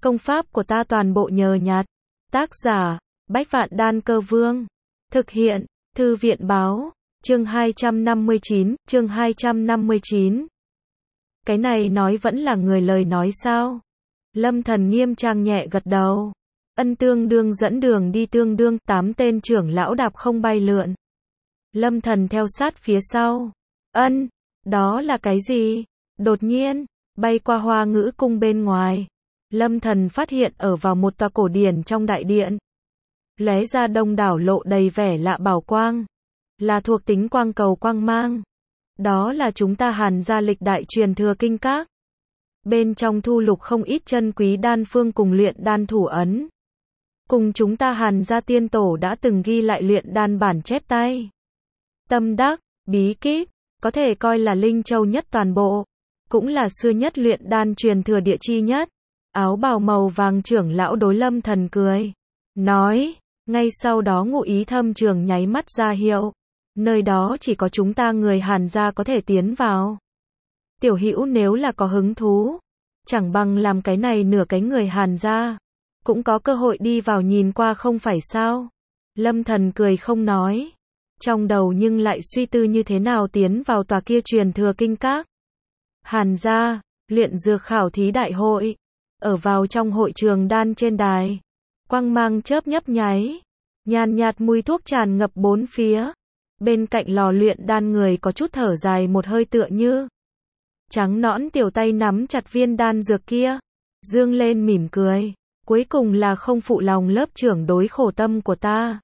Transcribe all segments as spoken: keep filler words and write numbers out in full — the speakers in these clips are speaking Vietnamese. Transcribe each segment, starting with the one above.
Công pháp của ta toàn bộ nhờ nhặt. Tác giả, Bách Vạn Đan Cơ Vương. Thực hiện, Thư viện Báo. Chương hai trăm năm mươi chín, chương hai trăm năm mươi chín. Cái này nói vẫn là người lời nói sao? Lâm Thần nghiêm trang nhẹ gật đầu. Ân tương đương dẫn đường đi tương đương, tám tên trưởng lão đạp không bay lượn. Lâm Thần theo sát phía sau. Ân, đó là cái gì? Đột nhiên, bay qua Hoa Ngữ cung bên ngoài. Lâm Thần phát hiện ở vào một tòa cổ điển trong đại điện. Lóe ra đông đảo lộ đầy vẻ lạ bảo quang. Là thuộc tính quang cầu quang mang. Đó là chúng ta Hàn gia lịch đại truyền thừa kinh các. Bên trong thu lục không ít chân quý đan phương cùng luyện đan thủ ấn. Cùng chúng ta Hàn gia tiên tổ đã từng ghi lại luyện đan bản chép tay. Tâm đắc, bí kíp, có thể coi là linh châu nhất toàn bộ. Cũng là xưa nhất luyện đan truyền thừa địa chi nhất. Áo bào màu vàng trưởng lão đối Lâm Thần cười. Nói, ngay sau đó Ngụ Ý Thâm Trường nháy mắt ra hiệu. Nơi đó chỉ có chúng ta người Hàn gia có thể tiến vào. Tiểu Hữu nếu là có hứng thú, chẳng bằng làm cái này nửa cái người Hàn gia, cũng có cơ hội đi vào nhìn qua không phải sao? Lâm Thần cười không nói, trong đầu nhưng lại suy tư như thế nào tiến vào tòa kia truyền thừa kinh các. Hàn gia, luyện dược khảo thí đại hội, ở vào trong hội trường đan trên đài, quang mang chớp nhấp nháy, nhàn nhạt mùi thuốc tràn ngập bốn phía. Bên cạnh lò luyện đan người có chút thở dài một hơi tựa như trắng nõn tiểu tay nắm chặt viên đan dược kia, dương lên mỉm cười, cuối cùng là không phụ lòng lớp trưởng đối khổ tâm của ta.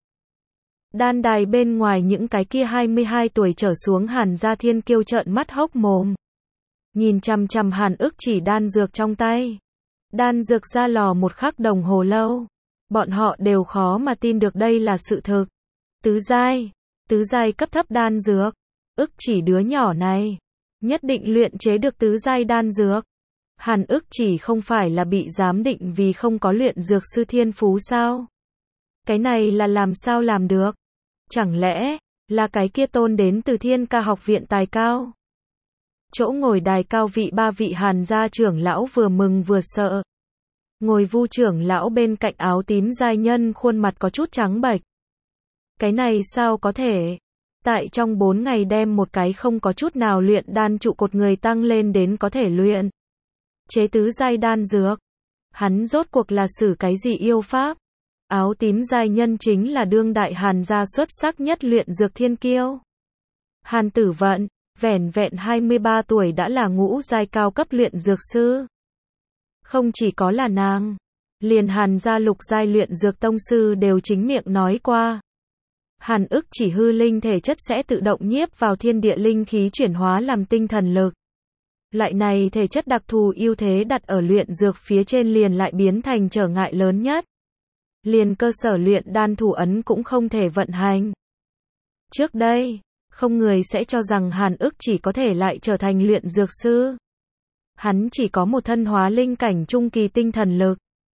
Đan đài bên ngoài những cái kia hai mươi hai tuổi trở xuống Hàn gia thiên kiêu trợn mắt hốc mồm, nhìn chằm chằm Hàn Ức Chỉ đan dược trong tay. Đan dược ra lò một khắc đồng hồ lâu, bọn họ đều khó mà tin được đây là sự thực. Tứ giai, tứ giai cấp thấp đan dược, Ức Chỉ đứa nhỏ này nhất định luyện chế được tứ giai đan dược. Hàn Ức Chỉ không phải là bị giám định vì không có luyện dược sư thiên phú sao? Cái này là làm sao làm được? Chẳng lẽ là cái kia tôn đến từ Thiên Ca học viện tài cao? Chỗ ngồi đài cao vị ba vị Hàn gia trưởng lão vừa mừng vừa sợ. Ngồi Vu trưởng lão bên cạnh áo tím giai nhân khuôn mặt có chút trắng bệch. Cái này sao có thể? Tại trong bốn ngày đem một cái không có chút nào luyện đan trụ cột người tăng lên đến có thể luyện chế tứ giai đan dược. Hắn rốt cuộc là sử cái gì yêu pháp? Áo tím giai nhân chính là đương đại Hàn gia xuất sắc nhất luyện dược thiên kiêu. Hàn Tử Vận, vẻn vẹn hai mươi ba tuổi đã là ngũ giai cao cấp luyện dược sư. Không chỉ có là nàng, liền Hàn gia lục giai luyện dược tông sư đều chính miệng nói qua. Hàn Ức Chỉ hư linh thể chất sẽ tự động nhiếp vào thiên địa linh khí chuyển hóa làm tinh thần lực. Loại này thể chất đặc thù ưu thế đặt ở luyện dược phía trên liền lại biến thành trở ngại lớn nhất. Liền cơ sở luyện đan thủ ấn cũng không thể vận hành. Trước đây, không người sẽ cho rằng Hàn Ức Chỉ có thể lại trở thành luyện dược sư. Hắn chỉ có một thân hóa linh cảnh trung kỳ tinh thần lực,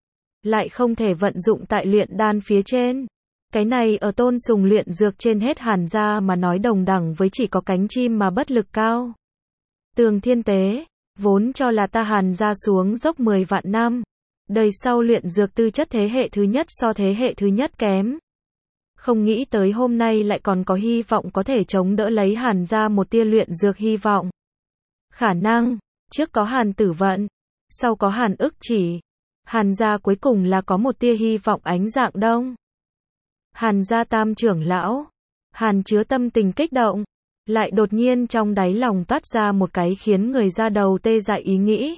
lại không thể vận dụng tại luyện đan phía trên. Cái này ở tôn sùng luyện dược trên hết Hàn gia mà nói đồng đẳng với chỉ có cánh chim mà bất lực cao. Tường Thiên Tế, vốn cho là ta Hàn gia xuống dốc mười vạn năm, đời sau luyện dược tư chất thế hệ thứ nhất so thế hệ thứ nhất kém. Không nghĩ tới hôm nay lại còn có hy vọng có thể chống đỡ lấy Hàn gia một tia luyện dược hy vọng. Khả năng, trước có Hàn Tử Vận, sau có Hàn Ức Chỉ, Hàn gia cuối cùng là có một tia hy vọng ánh dạng đông. Hàn gia tam trưởng lão, Hàn chứa tâm tình kích động, lại đột nhiên trong đáy lòng toát ra một cái khiến người ra đầu tê dại ý nghĩ.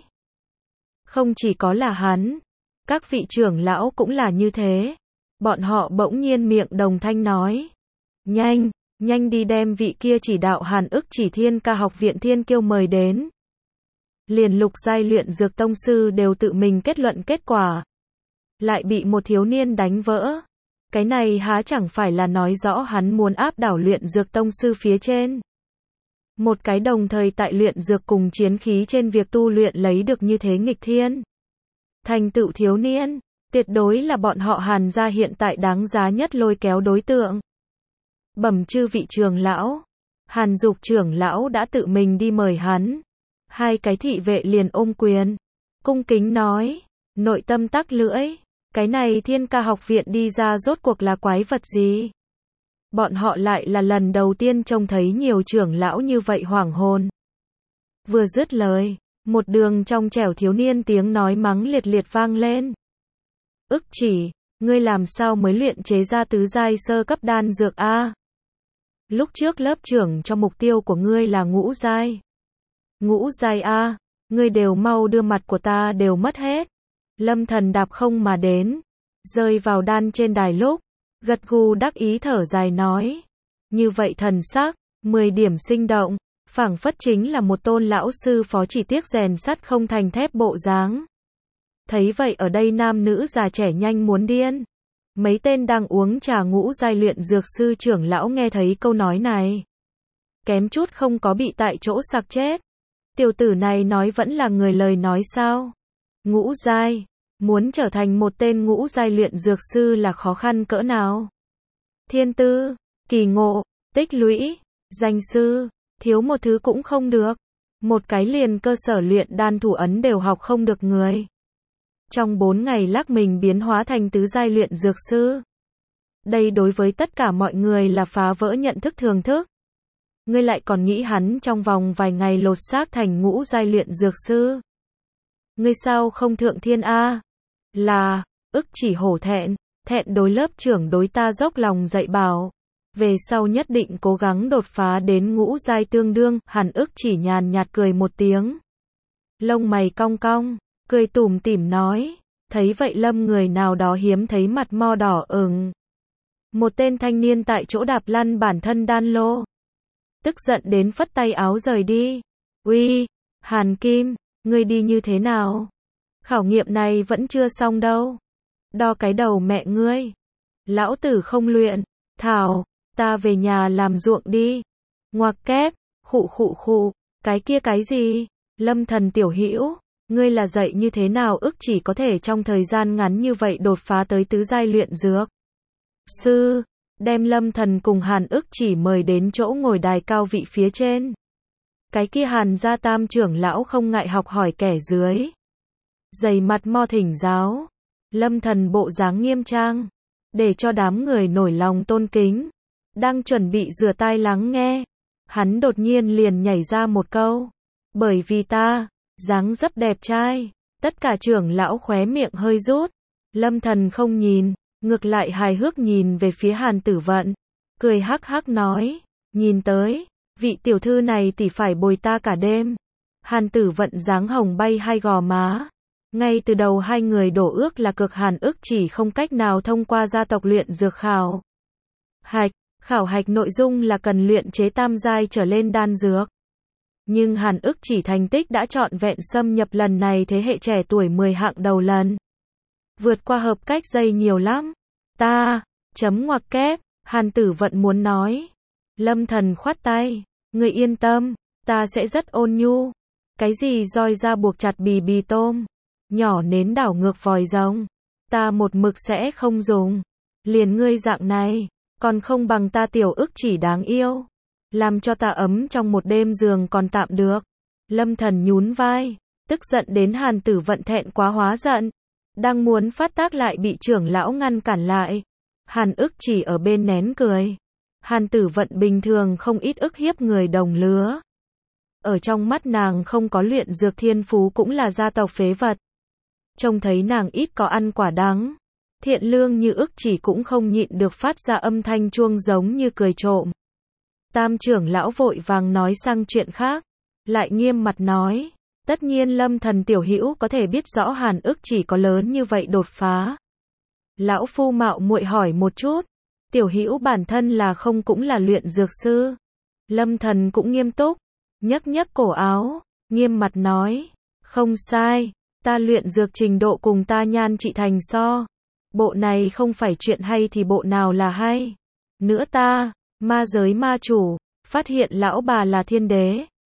Không chỉ có là hắn, các vị trưởng lão cũng là như thế. Bọn họ bỗng nhiên miệng đồng thanh nói. Nhanh, nhanh đi đem vị kia chỉ đạo Hàn Ức Chỉ Thiên Ca học viện thiên kiêu mời đến. Liền lục giai luyện dược tông sư đều tự mình kết luận kết quả. Lại bị một thiếu niên đánh vỡ. Cái này há chẳng phải là nói rõ hắn muốn áp đảo luyện dược tông sư phía trên. Một cái đồng thời tại luyện dược cùng chiến khí trên việc tu luyện lấy được như thế nghịch thiên. Thành tựu thiếu niên, tuyệt đối là bọn họ Hàn gia hiện tại đáng giá nhất lôi kéo đối tượng. Bẩm chư vị trưởng lão, Hàn Dục trưởng lão đã tự mình đi mời hắn. Hai cái thị vệ liền ôm quyền, cung kính nói, nội tâm tắc lưỡi. Cái này Thiên Ca học viện đi ra rốt cuộc là quái vật gì? Bọn họ lại là lần đầu tiên trông thấy nhiều trưởng lão như vậy hoảng hồn. Vừa dứt lời, một đường trong trẻo thiếu niên tiếng nói mắng liệt liệt vang lên. Ức Chỉ, ngươi làm sao mới luyện chế ra tứ giai sơ cấp đan dược a? Lúc trước lớp trưởng cho mục tiêu của ngươi là ngũ giai. Ngũ giai a, ngươi đều mau đưa mặt của ta đều mất hết. Lâm Thần đạp không mà đến, rơi vào đan trên đài lúc, gật gù đắc ý thở dài nói. Như vậy thần sắc, mười điểm sinh động, phảng phất chính là một tôn lão sư phó chỉ tiếc rèn sắt không thành thép bộ dáng. Thấy vậy ở đây nam nữ già trẻ nhanh muốn điên. Mấy tên đang uống trà ngũ giai luyện dược sư trưởng lão nghe thấy câu nói này. Kém chút không có bị tại chỗ sặc chết. Tiểu tử này nói vẫn là người lời nói sao? Ngũ giai, muốn trở thành một tên ngũ giai luyện dược sư là khó khăn cỡ nào? Thiên tư, kỳ ngộ, tích lũy, danh sư, thiếu một thứ cũng không được. Một cái liền cơ sở luyện đan thủ ấn đều học không được người. Trong bốn ngày lắc mình biến hóa thành tứ giai luyện dược sư. Đây đối với tất cả mọi người là phá vỡ nhận thức thường thức. Ngươi lại còn nghĩ hắn trong vòng vài ngày lột xác thành ngũ giai luyện dược sư. Ngươi sao không thượng thiên a? Là, Ức Chỉ hổ thẹn, thẹn đối lớp trưởng đối ta dốc lòng dạy bảo. Về sau nhất định cố gắng đột phá đến ngũ giai tương đương, Hàn Ức Chỉ nhàn nhạt cười một tiếng. Lông mày cong cong, cười tủm tỉm nói, thấy vậy Lâm người nào đó hiếm thấy mặt mo đỏ ửng. Một tên thanh niên tại chỗ đạp lăn bản thân đan lô. Tức giận đến phất tay áo rời đi. Uy, Hàn Kim, ngươi đi như thế nào? Khảo nghiệm này vẫn chưa xong đâu. Đo cái đầu mẹ ngươi. Lão tử không luyện. Thảo, ta về nhà làm ruộng đi. Ngoặc kép, khụ khụ khụ, cái kia cái gì? Lâm Thần tiểu hữu, ngươi là dạy như thế nào Ức Chỉ có thể trong thời gian ngắn như vậy đột phá tới tứ giai luyện dược? Sư, đem Lâm Thần cùng Hàn Ức Chỉ mời đến chỗ ngồi đài cao vị phía trên. Cái kia Hàn gia tam trưởng lão không ngại học hỏi kẻ dưới. Dày mặt mo thỉnh giáo. Lâm Thần bộ dáng nghiêm trang, để cho đám người nổi lòng tôn kính. Đang chuẩn bị rửa tai lắng nghe, hắn đột nhiên liền nhảy ra một câu. Bởi vì ta, dáng dấp đẹp trai. Tất cả trưởng lão khóe miệng hơi rút. Lâm Thần không nhìn, ngược lại hài hước nhìn về phía Hàn Tử Vận. Cười hắc hắc nói, nhìn tới, vị tiểu thư này tỷ phải bồi ta cả đêm. Hàn Tử Vận dáng hồng bay hai gò má. Ngay từ đầu hai người đổ ước là cực Hàn Ức Chỉ không cách nào thông qua gia tộc luyện dược khảo hạch. Khảo hạch nội dung là cần luyện chế tam giai trở lên đan dược. Nhưng Hàn Ức Chỉ thành tích đã trọn vẹn xâm nhập lần này thế hệ trẻ tuổi mười hạng đầu lần. Vượt qua hợp cách dây nhiều lắm. Ta, chấm ngoặc kép, Hàn Tử Vận muốn nói. Lâm Thần khoát tay, ngươi yên tâm, ta sẽ rất ôn nhu. Cái gì roi ra buộc chặt bì bì tôm, nhỏ nến đảo ngược vòi rồng, ta một mực sẽ không dùng. Liền ngươi dạng này, còn không bằng ta tiểu Ức Chỉ đáng yêu. Làm cho ta ấm trong một đêm giường còn tạm được. Lâm Thần nhún vai, tức giận đến Hàn Tử Vận thẹn quá hóa giận. Đang muốn phát tác lại bị trưởng lão ngăn cản lại. Hàn Ức Chỉ ở bên nén cười. Hàn Tử Vận bình thường không ít ức hiếp người đồng lứa. Ở trong mắt nàng không có luyện dược thiên phú cũng là gia tộc phế vật. Trông thấy nàng ít có ăn quả đắng. Thiện lương như Ức Chỉ cũng không nhịn được phát ra âm thanh chuông giống như cười trộm. Tam trưởng lão vội vàng nói sang chuyện khác. Lại nghiêm mặt nói. Tất nhiên Lâm Thần tiểu hữu có thể biết rõ Hàn Ức Chỉ có lớn như vậy đột phá. Lão phu mạo muội hỏi một chút. Tiểu hữu bản thân là không cũng là luyện dược sư. Lâm Thần cũng nghiêm túc. Nhấc nhấc cổ áo. Nghiêm mặt nói. Không sai. Ta luyện dược trình độ cùng ta Nhan Trị Thành so. Bộ này không phải chuyện hay thì bộ nào là hay. Nữa ta, ma giới ma chủ, phát hiện lão bà là thiên đế.